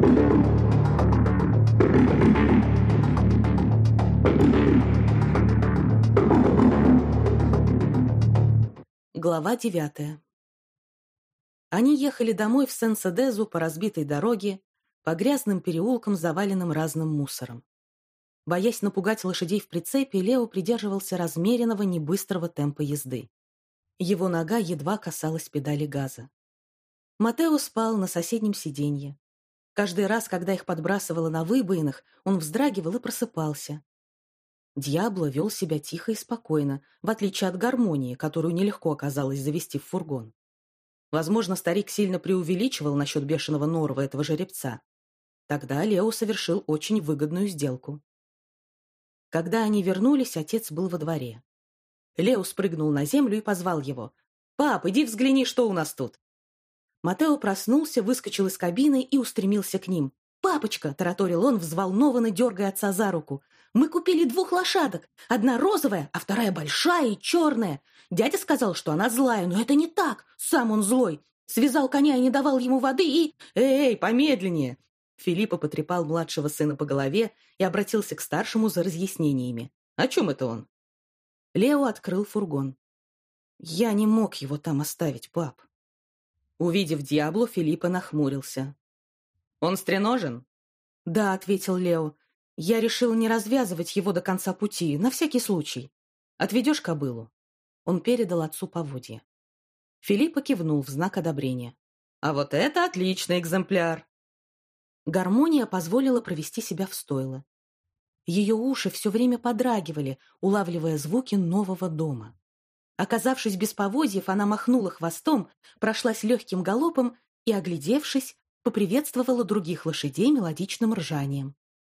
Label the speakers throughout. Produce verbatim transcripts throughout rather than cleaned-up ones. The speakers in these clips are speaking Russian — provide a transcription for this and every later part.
Speaker 1: Глава девятая. Они ехали домой в Сен-Седезу по разбитой дороге, по грязным переулкам, заваленным разным мусором. Боясь напугать лошадей в прицепе, Лео придерживался размеренного, небыстрого темпа езды. Его нога едва касалась педали газа. Матео спал на соседнем сиденье. Каждый раз, когда их подбрасывало на выбоинах, он вздрагивал и просыпался. Дьябло вел себя тихо и спокойно, в отличие от гармонии, которую нелегко оказалось завести в фургон. Возможно, старик сильно преувеличивал насчет бешеного норова этого жеребца. Тогда Лео совершил очень выгодную сделку. Когда они вернулись, отец был во дворе. Лео спрыгнул на землю и позвал его. «Пап, иди взгляни, что у нас тут!» Матео проснулся, выскочил из кабины и устремился к ним. «Папочка!» – тараторил он, взволнованно дергая отца за руку. «Мы купили двух лошадок. Одна розовая, а вторая большая и черная. Дядя сказал, что она злая, но это не так. Сам он злой. Связал коня и не давал ему воды и...» «Эй, эй, помедленнее!» Филиппо потрепал младшего сына по голове и обратился к старшему за разъяснениями. «О чем это он?» Лео открыл фургон. «Я не мог его там оставить, пап». Увидев Дьябло, Филиппо нахмурился. «Он стреножен?» «Да», — ответил Лео. «Я решил не развязывать его до конца пути, на всякий случай. Отведешь кобылу?» Он передал отцу поводья. Филиппо кивнул в знак одобрения. «А вот это отличный экземпляр!» Гармония позволила провести себя в стойло. Ее уши все время подрагивали, улавливая звуки нового дома. Оказавшись без поводьев, она махнула хвостом, прошлась легким галопом и, оглядевшись, поприветствовала других лошадей мелодичным ржанием.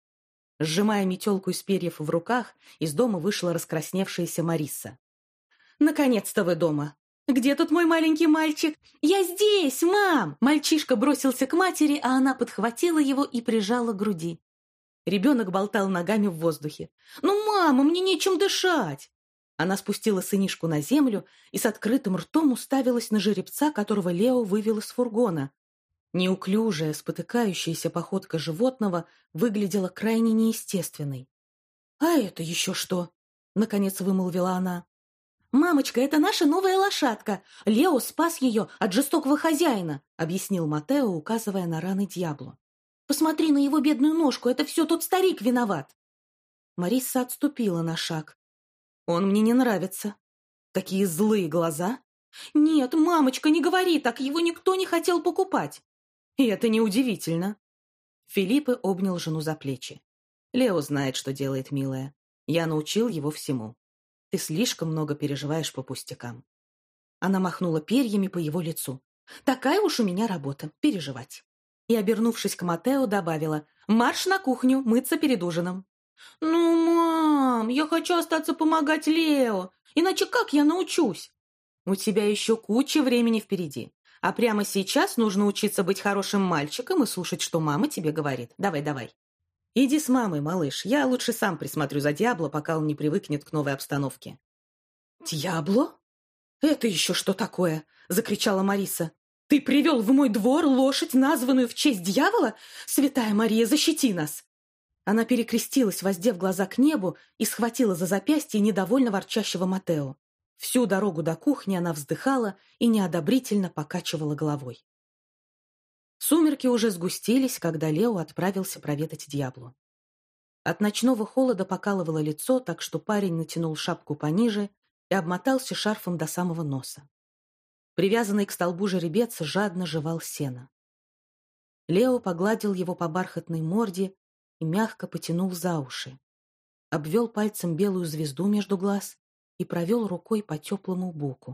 Speaker 1: Сжимая метелку из перьев в руках, из дома вышла раскрасневшаяся Мариса. «Наконец-то вы дома! Где тут мой маленький мальчик? Я здесь, мам!» Мальчишка бросился к матери, а она подхватила его и прижала к груди. Ребенок болтал ногами в воздухе. «Ну, мама, мне нечем дышать!» Она спустила сынишку на землю и с открытым ртом уставилась на жеребца, которого Лео вывел из фургона. Неуклюжая, спотыкающаяся походка животного выглядела крайне неестественной. «А это еще что?» — наконец вымолвила она. «Мамочка, это наша новая лошадка. Лео спас ее от жестокого хозяина», — объяснил Матео, указывая на раны Дьябло. «Посмотри на его бедную ножку, это все тот старик виноват». Мариса отступила на шаг. «Он мне не нравится. Такие злые глаза». «Нет, мамочка, не говори так, его никто не хотел покупать». «И это неудивительно». Филиппо обнял жену за плечи. «Лео знает, что делает, милая. Я научил его всему. Ты слишком много переживаешь по пустякам». Она махнула перьями по его лицу. «Такая уж у меня работа — переживать». И, обернувшись к Матео, добавила: «Марш на кухню, мыться перед ужином». «Ну, мам, я хочу остаться помогать Лео, иначе как я научусь?» «У тебя еще куча времени впереди. А прямо сейчас нужно учиться быть хорошим мальчиком и слушать, что мама тебе говорит. Давай, давай. Иди с мамой, малыш. Я лучше сам присмотрю за Дьябло, пока он не привыкнет к новой обстановке». «Дьябло? Это еще что такое?» — закричала Мариса. «Ты привел в мой двор лошадь, названную в честь дьявола? Святая Мария, защити нас!» Она перекрестилась, воздев глаза к небу, и схватила за запястье недовольно ворчащего Матео. Всю дорогу до кухни она вздыхала и неодобрительно покачивала головой. Сумерки уже сгустились, когда Лео отправился проведать Дьябло. От ночного холода покалывало лицо, так что парень натянул шапку пониже и обмотался шарфом до самого носа. Привязанный к столбу жеребец жадно жевал сено. Лео погладил его по бархатной морде и мягко потянул за уши. Обвел пальцем белую звезду между глаз и провел рукой по теплому боку.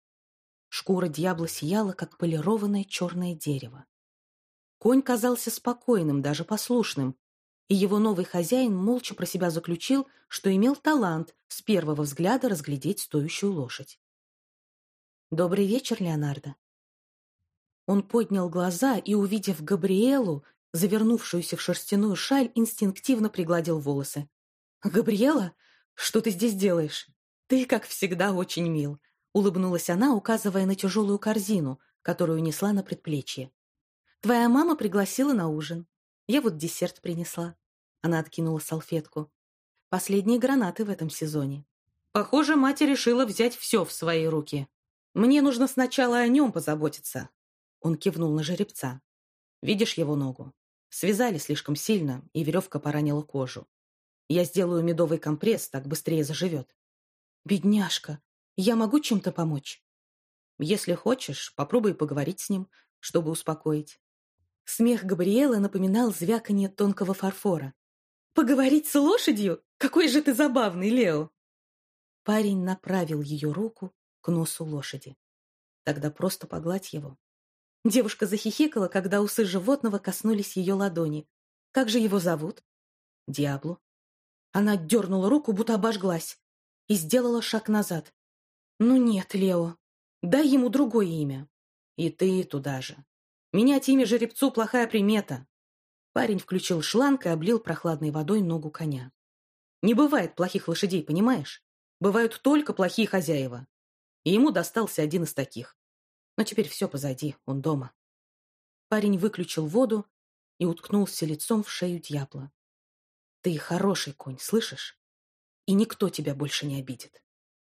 Speaker 1: Шкура Дьябло сияла, как полированное черное дерево. Конь казался спокойным, даже послушным, и его новый хозяин молча про себя заключил, что имел талант с первого взгляда разглядеть стоящую лошадь. «Добрый вечер, Леонардо». Он поднял глаза и, увидев Габриэлу, завернувшуюся в шерстяную шаль, инстинктивно пригладил волосы. «Габриэла, что ты здесь делаешь? Ты, как всегда, очень мил», — улыбнулась она, указывая на тяжелую корзину, которую несла на предплечье. «Твоя мама пригласила на ужин. Я вот десерт принесла. Она откинула салфетку. Последние гранаты в этом сезоне. Похоже, мать решила взять все в свои руки. Мне нужно сначала о нем позаботиться. Он кивнул на жеребца. Видишь его ногу? Связали слишком сильно, и веревка поранила кожу. Я сделаю медовый компресс, так быстрее заживет. Бедняжка, я могу чем-то помочь? Если хочешь, попробуй поговорить с ним, чтобы успокоить. Смех Габриэлы напоминал звяканье тонкого фарфора. «Поговорить с лошадью? Какой же ты забавный, Лео!» Парень направил ее руку к носу лошади. Тогда просто погладь его. Девушка захихикала, когда усы животного коснулись ее ладони. «Как же его зовут?» «Диабло». Она дернула руку, будто обожглась, и сделала шаг назад. «Ну нет, Лео, дай ему другое имя. И ты туда же. Менять имя жеребцу — плохая примета». Парень включил шланг и облил прохладной водой ногу коня. «Не бывает плохих лошадей, понимаешь? Бывают только плохие хозяева. И ему достался один из таких. Но теперь все позади, он дома». Парень выключил воду и уткнулся лицом в шею дьявола. «Ты хороший конь, слышишь? И никто тебя больше не обидит».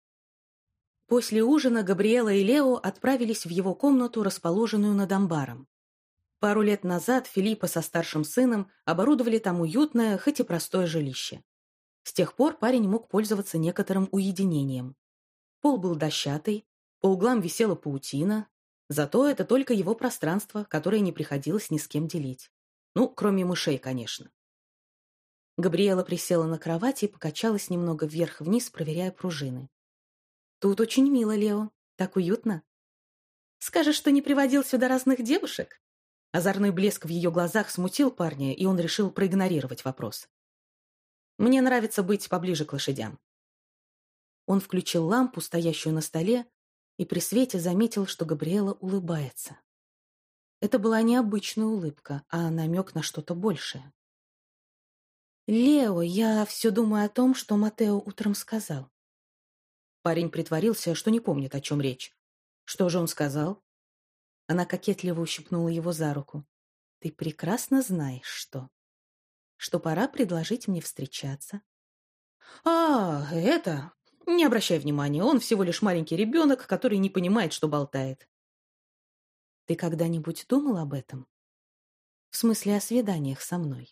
Speaker 1: После ужина Габриэла и Лео отправились в его комнату, расположенную над амбаром. Пару лет назад Филиппа со старшим сыном оборудовали там уютное, хоть и простое жилище. С тех пор парень мог пользоваться некоторым уединением. Пол был дощатый, по углам висела паутина, зато это только его пространство, которое не приходилось ни с кем делить. Ну, кроме мышей, конечно. Габриэла присела на кровати и покачалась немного вверх-вниз, проверяя пружины. «Тут очень мило, Лео. Так уютно. Скажешь, что не приводил сюда разных девушек?» Озорной блеск в ее глазах смутил парня, и он решил проигнорировать вопрос. «Мне нравится быть поближе к лошадям». Он включил лампу, стоящую на столе, и при свете заметил, что Габриэла улыбается. Это была не обычная улыбка, а намек на что-то большее. «Лео, я все думаю о том, что Матео утром сказал». Парень притворился, что не помнит, о чем речь. «Что же он сказал?» Она кокетливо ущипнула его за руку. «Ты прекрасно знаешь, что. Что пора предложить мне встречаться». «А, это... Не обращай внимания, он всего лишь маленький ребенок, который не понимает, что болтает». «Ты когда-нибудь думал об этом? В смысле, о свиданиях со мной?»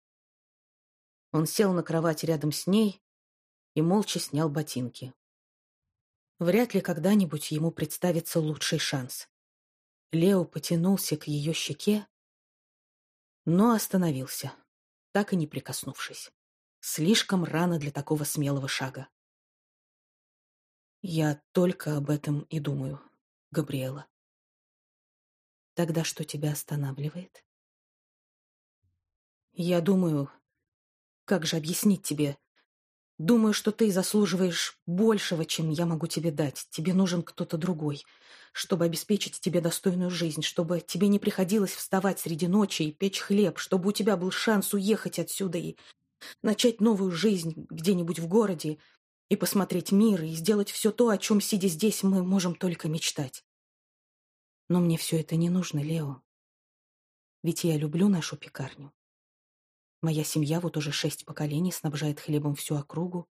Speaker 1: Он сел на кровать рядом с ней и молча снял ботинки. Вряд ли когда-нибудь ему представится лучший шанс. Лео потянулся к ее щеке, но остановился, так и не прикоснувшись. Слишком рано для такого смелого шага. «Я только об этом и думаю, Габриэла». «Тогда что тебя останавливает?» «Я думаю... Как же объяснить тебе? Думаю, что ты заслуживаешь большего, чем я могу тебе дать. Тебе нужен кто-то другой, чтобы обеспечить тебе достойную жизнь, чтобы тебе не приходилось вставать среди ночи и печь хлеб, чтобы у тебя был шанс уехать отсюда и начать новую жизнь где-нибудь в городе и посмотреть мир, и сделать все то, о чем, сидя здесь, мы можем только мечтать. Но мне все это не нужно, Лео. Ведь я люблю нашу пекарню. Моя семья вот уже шесть поколений снабжает хлебом всю округу.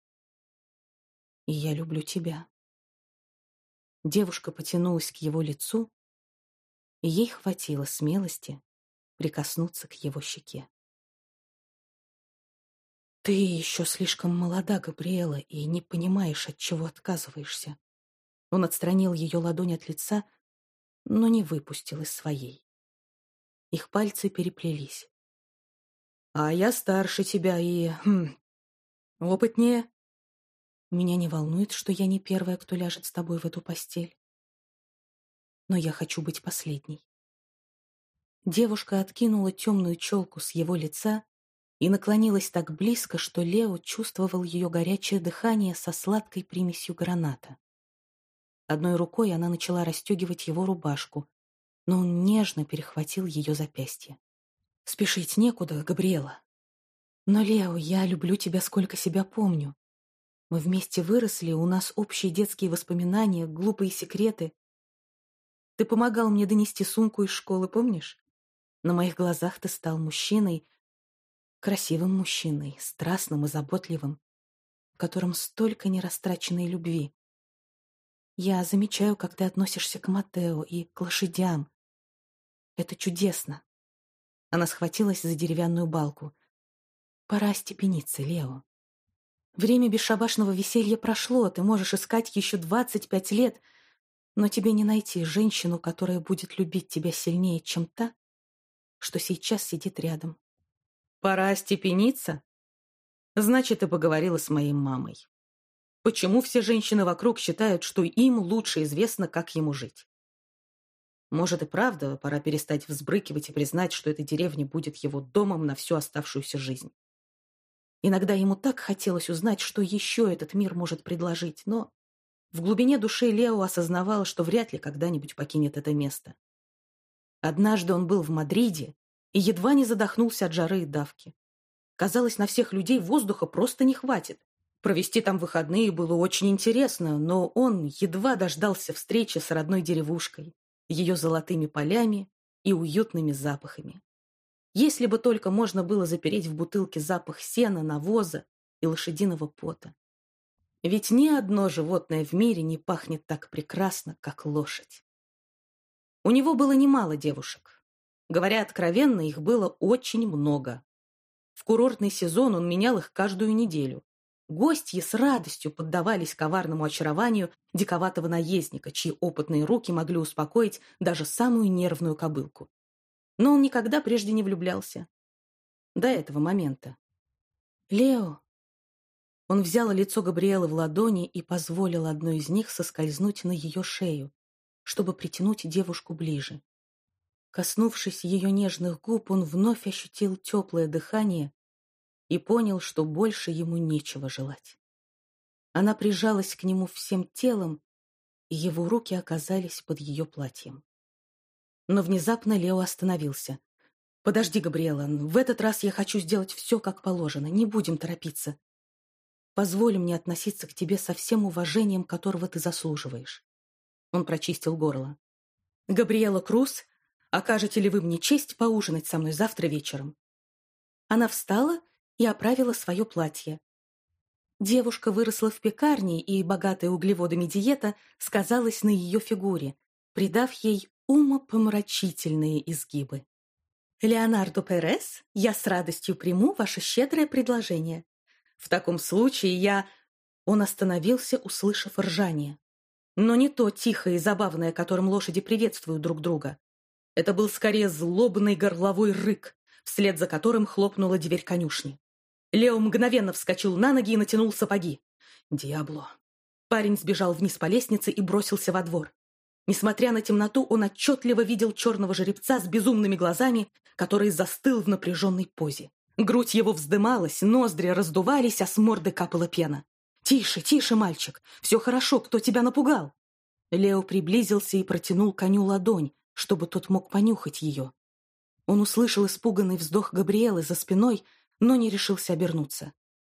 Speaker 1: И я люблю тебя». Девушка потянулась к его лицу, и ей хватило смелости прикоснуться к его щеке. «Ты еще слишком молода, Габриэла, и не понимаешь, от чего отказываешься». Он отстранил ее ладонь от лица, но не выпустил из своей. Их пальцы переплелись. «А я старше тебя и... Хм, опытнее. Меня не волнует, что я не первая, кто ляжет с тобой в эту постель. Но я хочу быть последней». Девушка откинула темную челку с его лица и наклонилась так близко, что Лео чувствовал ее горячее дыхание со сладкой примесью граната. Одной рукой она начала расстегивать его рубашку, но он нежно перехватил ее запястье. «Спешить некуда, Габриэла. Но, Лео, я люблю тебя, сколько себя помню. Мы вместе выросли, у нас общие детские воспоминания, глупые секреты. Ты помогал мне донести сумку из школы, помнишь? На моих глазах ты стал мужчиной, красивым мужчиной, страстным и заботливым, в котором столько нерастраченной любви. Я замечаю, как ты относишься к Матео и к лошадям. Это чудесно. Она схватилась за деревянную балку. Пора остепениться, Лео. Время бесшабашного веселья прошло, ты можешь искать еще двадцать пять лет, но тебе не найти женщину, которая будет любить тебя сильнее, чем та, что сейчас сидит рядом. Пора остепениться? Значит, ты поговорила с моей мамой. Почему все женщины вокруг считают, что им лучше известно, как ему жить? Может и правда, пора перестать взбрыкивать и признать, что эта деревня будет его домом на всю оставшуюся жизнь. Иногда ему так хотелось узнать, что еще этот мир может предложить, но в глубине души Лео осознавал, что вряд ли когда-нибудь покинет это место. Однажды он был в Мадриде и едва не задохнулся от жары и давки. Казалось, на всех людей воздуха просто не хватит. Провести там выходные было очень интересно, но он едва дождался встречи с родной деревушкой, ее золотыми полями и уютными запахами. Если бы только можно было запереть в бутылке запах сена, навоза и лошадиного пота. Ведь ни одно животное в мире не пахнет так прекрасно, как лошадь. У него было немало девушек. Говоря откровенно, их было очень много. В курортный сезон он менял их каждую неделю. Гостьи с радостью поддавались коварному очарованию диковатого наездника, чьи опытные руки могли успокоить даже самую нервную кобылку. Но он никогда прежде не влюблялся. До этого момента. «Лео!» Он взял лицо Габриэлы в ладони и позволил одной из них соскользнуть на ее шею, чтобы притянуть девушку ближе. Коснувшись ее нежных губ, он вновь ощутил теплое дыхание и понял, что больше ему нечего желать. Она прижалась к нему всем телом, и его руки оказались под ее платьем. Но внезапно Лео остановился. «Подожди, Габриэла, в этот раз я хочу сделать все, как положено. Не будем торопиться. Позволь мне относиться к тебе со всем уважением, которого ты заслуживаешь». Он прочистил горло. «Габриэла Круз, окажете ли вы мне честь поужинать со мной завтра вечером?» Она встала и оправила свое платье. Девушка выросла в пекарне, и богатая углеводами диета сказалась на ее фигуре, придав ей умопомрачительные изгибы. «Леонардо Перес, я с радостью приму ваше щедрое предложение. В таком случае я...» Он остановился, услышав ржание. Но не то тихое и забавное, которым лошади приветствуют друг друга. Это был скорее злобный горловой рык, вслед за которым хлопнула дверь конюшни. Лео мгновенно вскочил на ноги и натянул сапоги. «Диабло!» Парень сбежал вниз по лестнице и бросился во двор. Несмотря на темноту, он отчетливо видел черного жеребца с безумными глазами, который застыл в напряженной позе. Грудь его вздымалась, ноздри раздувались, а с морды капала пена. «Тише, тише, мальчик! Все хорошо, кто тебя напугал?» Лео приблизился и протянул коню ладонь, чтобы тот мог понюхать ее. Он услышал испуганный вздох Габриэлы за спиной, но не решился обернуться.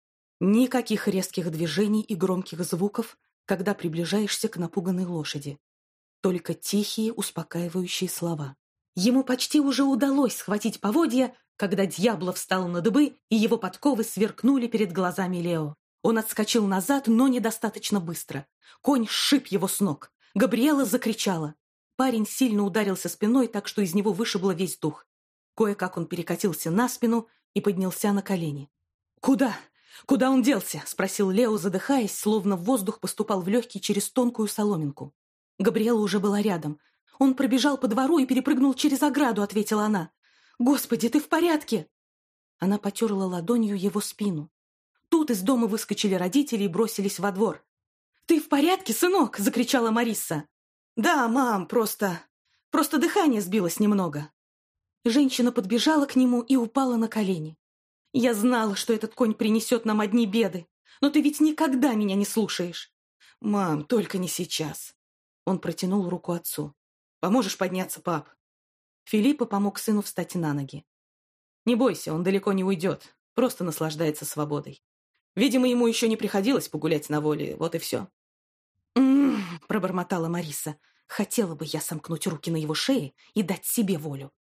Speaker 1: Никаких резких движений и громких звуков, когда приближаешься к напуганной лошади. Только тихие, успокаивающие слова. Ему почти уже удалось схватить поводья, когда Дьябло встал на дыбы, и его подковы сверкнули перед глазами Лео. Он отскочил назад, но недостаточно быстро. Конь сшиб его с ног. Габриэла закричала. Парень сильно ударился спиной, так что из него вышибло весь дух. Кое-как он перекатился на спину и поднялся на колени. «Куда? Куда он делся?» — спросил Лео, задыхаясь, словно воздух поступал в легкие через тонкую соломинку. Габриэла уже была рядом. «Он пробежал по двору и перепрыгнул через ограду», — ответила она. «Господи, ты в порядке?» Она потерла ладонью его спину. Тут из дома выскочили родители и бросились во двор. «Ты в порядке, сынок?» — закричала Марисса. «Да, мам, просто... просто дыхание сбилось немного». Женщина подбежала к нему и упала на колени. «Я знала, что этот конь принесет нам одни беды, но ты ведь никогда меня не слушаешь». «Мам, только не сейчас». Он протянул руку отцу. «Поможешь подняться, пап?» Филиппо помог сыну встать на ноги. «Не бойся, он далеко не уйдет, просто наслаждается свободой. Видимо, ему еще не приходилось погулять на воле, вот и все». «М-м-м», пробормотала Марисса. «Хотела бы я сомкнуть руки на его шее и дать себе волю».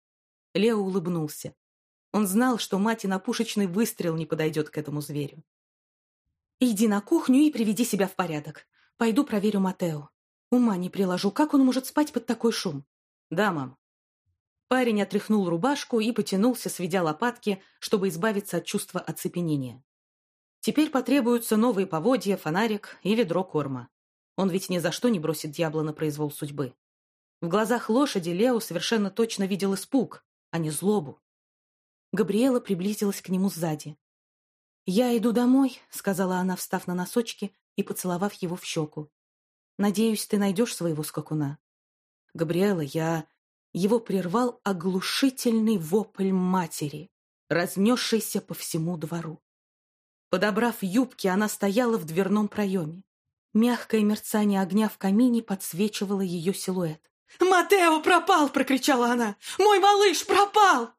Speaker 1: Лео улыбнулся. Он знал, что мать и на пушечный выстрел не подойдет к этому зверю. «Иди на кухню и приведи себя в порядок. Пойду проверю Матео. Ума не приложу, как он может спать под такой шум?» «Да, мам». Парень отряхнул рубашку и потянулся, сведя лопатки, чтобы избавиться от чувства оцепенения. Теперь потребуются новые поводья, фонарик и ведро корма. Он ведь ни за что не бросит дьявола на произвол судьбы. В глазах лошади Лео совершенно точно видел испуг, а не злобу. Габриэла приблизилась к нему сзади. «Я иду домой», — сказала она, встав на носочки и поцеловав его в щеку. «Надеюсь, ты найдешь своего скакуна». «Габриэла, я...» Его прервал оглушительный вопль матери, разнесшийся по всему двору. Подобрав юбки, она стояла в дверном проеме. Мягкое мерцание огня в камине подсвечивало ее силуэт. «Матео пропал!» — прокричала она. «Мой малыш пропал!»